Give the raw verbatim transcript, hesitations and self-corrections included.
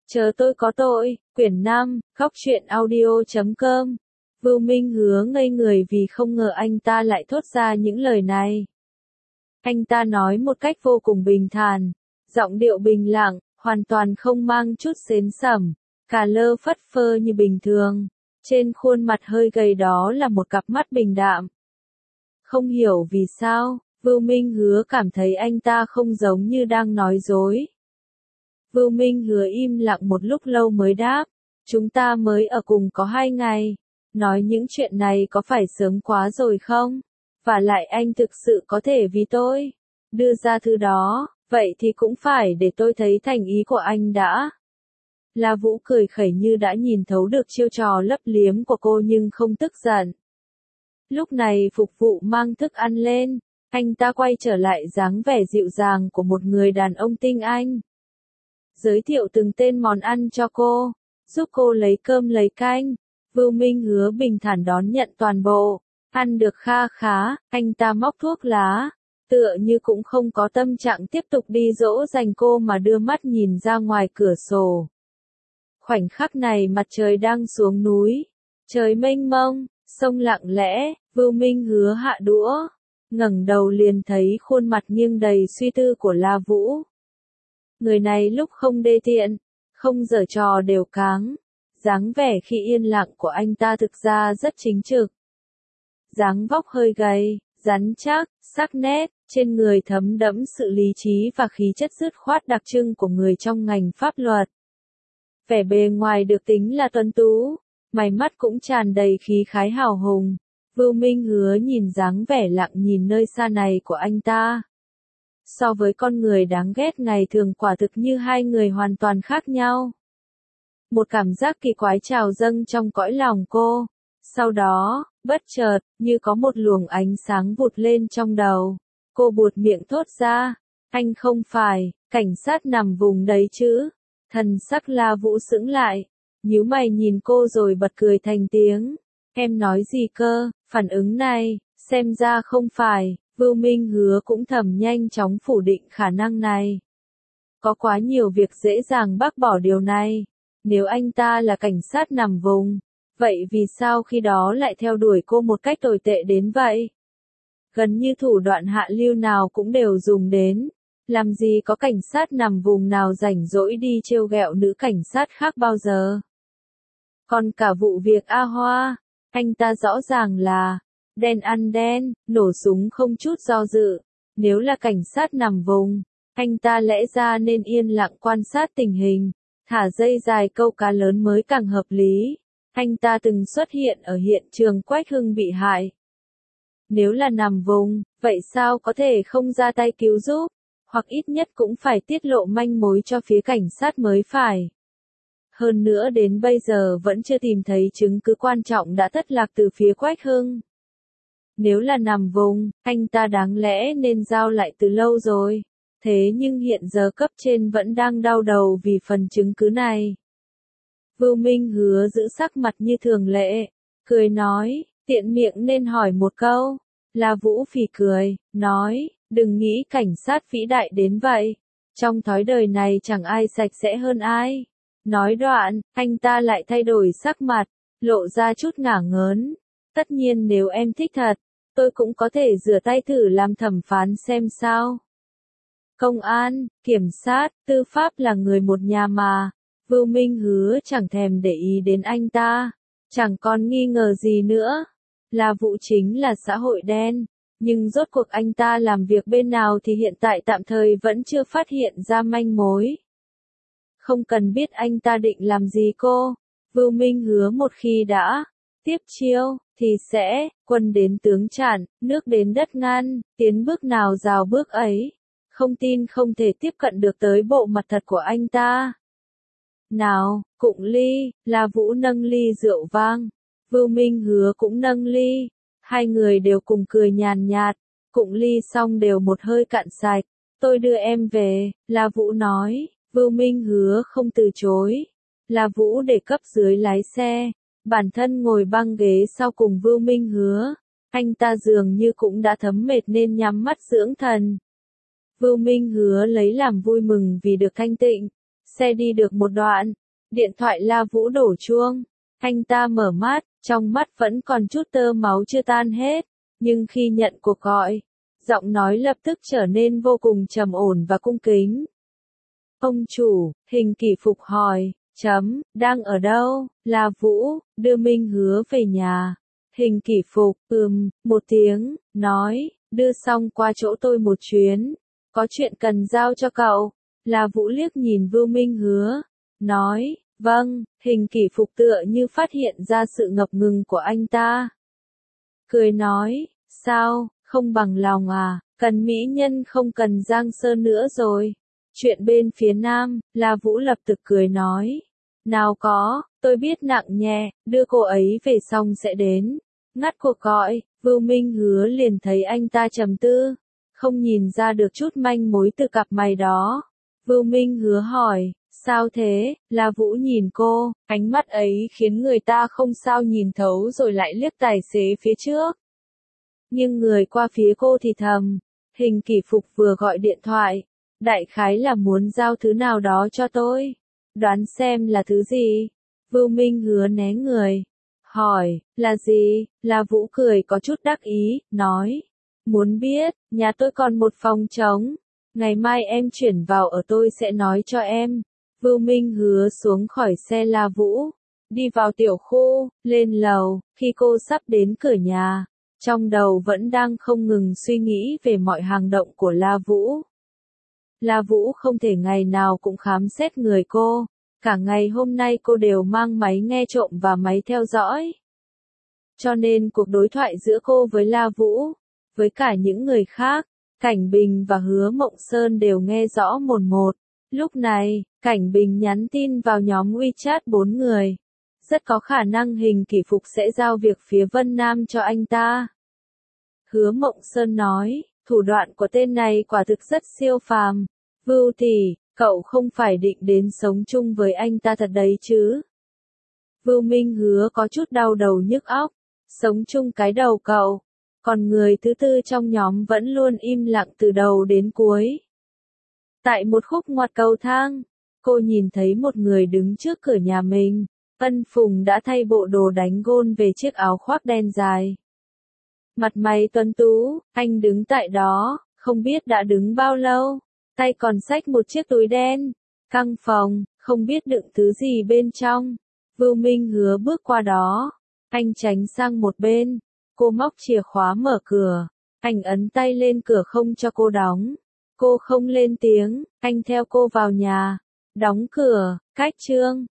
Chờ tôi có tội, quyển năm, khóc chuyện audio chấm com. Vưu Minh Hứa ngây người vì không ngờ anh ta lại thốt ra những lời này. Anh ta nói một cách vô cùng bình thản, giọng điệu bình lặng, hoàn toàn không mang chút xến xẩm, cà lơ phất phơ như bình thường. Trên khuôn mặt hơi gầy đó là một cặp mắt bình đạm. Không hiểu vì sao, Vưu Minh Hứa cảm thấy anh ta không giống như đang nói dối. Vưu Minh Hứa im lặng một lúc lâu mới đáp, chúng ta mới ở cùng có hai ngày, nói những chuyện này có phải sớm quá rồi không? Và lại anh thực sự có thể vì tôi đưa ra thứ đó, vậy thì cũng phải để tôi thấy thành ý của anh đã. La Vũ cười khẩy như đã nhìn thấu được chiêu trò lấp liếm của cô nhưng không tức giận. Lúc này phục vụ mang thức ăn lên, anh ta quay trở lại dáng vẻ dịu dàng của một người đàn ông tinh anh. Giới thiệu từng tên món ăn cho cô, giúp cô lấy cơm lấy canh. Vưu Minh Hứa bình thản đón nhận toàn bộ, ăn được kha khá, anh ta móc thuốc lá, tựa như cũng không có tâm trạng tiếp tục đi dỗ dành cô mà đưa mắt nhìn ra ngoài cửa sổ. Khoảnh khắc này mặt trời đang xuống núi, trời mênh mông, sông lặng lẽ, Vưu Minh Hứa hạ đũa, ngẩng đầu liền thấy khuôn mặt nghiêng đầy suy tư của La Vũ. Người này lúc không đê tiện, không giở trò đều cáng, dáng vẻ khi yên lặng của anh ta thực ra rất chính trực. Dáng vóc hơi gầy, rắn chắc, sắc nét, trên người thấm đẫm sự lý trí và khí chất dứt khoát đặc trưng của người trong ngành pháp luật. Vẻ bề ngoài được tính là tuấn tú, mày mắt cũng tràn đầy khí khái hào hùng. Vưu Minh Hứa nhìn dáng vẻ lặng nhìn nơi xa này của anh ta. So với con người đáng ghét ngày thường quả thực như hai người hoàn toàn khác nhau. Một cảm giác kỳ quái trào dâng trong cõi lòng cô. Sau đó, bất chợt, như có một luồng ánh sáng vụt lên trong đầu. Cô buột miệng thốt ra, anh không phải, cảnh sát nằm vùng đấy chứ. Thần sắc La Vũ sững lại, nhíu mày nhìn cô rồi bật cười thành tiếng. Em nói gì cơ, phản ứng này, xem ra không phải. Vưu Minh Hứa cũng thầm nhanh chóng phủ định khả năng này. Có quá nhiều việc dễ dàng bác bỏ điều này. Nếu anh ta là cảnh sát nằm vùng, vậy vì sao khi đó lại theo đuổi cô một cách tồi tệ đến vậy? Gần như thủ đoạn hạ lưu nào cũng đều dùng đến. Làm gì có cảnh sát nằm vùng nào rảnh rỗi đi trêu ghẹo nữ cảnh sát khác bao giờ? Còn cả vụ việc A Hoa, anh ta rõ ràng là đen ăn đen, nổ súng không chút do dự. Nếu là cảnh sát nằm vùng, anh ta lẽ ra nên yên lặng quan sát tình hình, thả dây dài câu cá lớn mới càng hợp lý. Anh ta từng xuất hiện ở hiện trường Quách Hưng bị hại. Nếu là nằm vùng, vậy sao có thể không ra tay cứu giúp, hoặc ít nhất cũng phải tiết lộ manh mối cho phía cảnh sát mới phải. Hơn nữa đến bây giờ vẫn chưa tìm thấy chứng cứ quan trọng đã thất lạc từ phía Quách Hưng. Nếu là nằm vùng, anh ta đáng lẽ nên giao lại từ lâu rồi. Thế nhưng hiện giờ cấp trên vẫn đang đau đầu vì phần chứng cứ này. Vưu Minh Hứa giữ sắc mặt như thường lệ, cười nói, tiện miệng nên hỏi một câu. La Vũ phì cười, nói, đừng nghĩ cảnh sát vĩ đại đến vậy. Trong thói đời này chẳng ai sạch sẽ hơn ai. Nói đoạn, anh ta lại thay đổi sắc mặt, lộ ra chút ngả ngớn. Tất nhiên nếu em thích thật, tôi cũng có thể rửa tay thử làm thẩm phán xem sao. Công an, kiểm sát, tư pháp là người một nhà mà. Vưu Minh Hứa chẳng thèm để ý đến anh ta. Chẳng còn nghi ngờ gì nữa. La Vũ chính là xã hội đen. Nhưng rốt cuộc anh ta làm việc bên nào thì hiện tại tạm thời vẫn chưa phát hiện ra manh mối. Không cần biết anh ta định làm gì cô. Vưu Minh Hứa một khi đã tiếp chiêu, thì sẽ, quân đến tướng chặn, nước đến đất ngăn, tiến bước nào rào bước ấy. Không tin không thể tiếp cận được tới bộ mặt thật của anh ta. Nào, cụng ly, La Vũ nâng ly rượu vang. Vưu Minh Hứa cũng nâng ly. Hai người đều cùng cười nhàn nhạt. Cụng ly xong đều một hơi cạn sạch. Tôi đưa em về, La Vũ nói. Vưu Minh Hứa không từ chối. La Vũ để cấp dưới lái xe. Bản thân ngồi băng ghế sau cùng Vưu Minh Hứa. Anh ta dường như cũng đã thấm mệt nên nhắm mắt dưỡng thần. Vưu Minh Hứa lấy làm vui mừng vì được thanh tịnh. Xe đi được một đoạn, điện thoại La Vũ đổ chuông. Anh ta mở mắt, trong mắt vẫn còn chút tơ máu chưa tan hết, nhưng khi nhận cuộc gọi, giọng nói lập tức trở nên vô cùng trầm ổn và cung kính. Ông chủ, Hình Kỷ Phục hỏi, chấm, đang ở đâu? La Vũ, đưa Minh Hứa về nhà. Hình Kỷ Phục, ừm, một tiếng, nói, đưa xong qua chỗ tôi một chuyến, có chuyện cần giao cho cậu. La Vũ liếc nhìn Vưu Minh Hứa, nói, vâng. Hình Kỷ Phục tựa như phát hiện ra sự ngập ngừng của anh ta. Cười nói, sao, không bằng lòng à, cần mỹ nhân không cần Giang Sơn nữa rồi. Chuyện bên phía nam, La Vũ lập tức cười nói, nào có, tôi biết nặng nhẹ, đưa cô ấy về xong sẽ đến. Ngắt cuộc gọi, Vưu Minh Hứa liền thấy anh ta trầm tư, không nhìn ra được chút manh mối từ cặp mày đó. Vưu Minh Hứa hỏi, sao thế? La Vũ nhìn cô, ánh mắt ấy khiến người ta không sao nhìn thấu rồi lại liếc tài xế phía trước. Nhưng người qua phía cô thì thầm, Hình Kỷ Phục vừa gọi điện thoại, đại khái là muốn giao thứ nào đó cho tôi. Đoán xem là thứ gì? Vưu Minh Hứa né người, hỏi, là gì? La Vũ cười có chút đắc ý, nói, muốn biết, nhà tôi còn một phòng trống, ngày mai em chuyển vào ở tôi sẽ nói cho em. Vưu Minh Hứa xuống khỏi xe La Vũ, đi vào tiểu khu, lên lầu, khi cô sắp đến cửa nhà, trong đầu vẫn đang không ngừng suy nghĩ về mọi hành động của La Vũ. La Vũ không thể ngày nào cũng khám xét người cô, cả ngày hôm nay cô đều mang máy nghe trộm và máy theo dõi. Cho nên cuộc đối thoại giữa cô với La Vũ, với cả những người khác, Cảnh Bình và Hứa Mộng Sơn đều nghe rõ mồn một. Lúc này, Cảnh Bình nhắn tin vào nhóm WeChat bốn người. Rất có khả năng Hình Kỷ Phục sẽ giao việc phía Vân Nam cho anh ta. Hứa Mộng Sơn nói, thủ đoạn của tên này quả thực rất siêu phàm. Vưu tỷ, cậu không phải định đến sống chung với anh ta thật đấy chứ? Vưu Minh Hứa có chút đau đầu nhức óc. Sống chung cái đầu cậu. Còn người thứ tư trong nhóm vẫn luôn im lặng từ đầu đến cuối. Tại một khúc ngoặt cầu thang, cô nhìn thấy một người đứng trước cửa nhà mình. Ân Phùng đã thay bộ đồ đánh gôn về chiếc áo khoác đen dài. Mặt mày tuấn tú, anh đứng tại đó, không biết đã đứng bao lâu, tay còn xách một chiếc túi đen. Căn phòng, không biết đựng thứ gì bên trong. Vưu Minh Hứa bước qua đó, anh tránh sang một bên, cô móc chìa khóa mở cửa, anh ấn tay lên cửa không cho cô đóng. Cô không lên tiếng, anh theo cô vào nhà, đóng cửa, cách chương.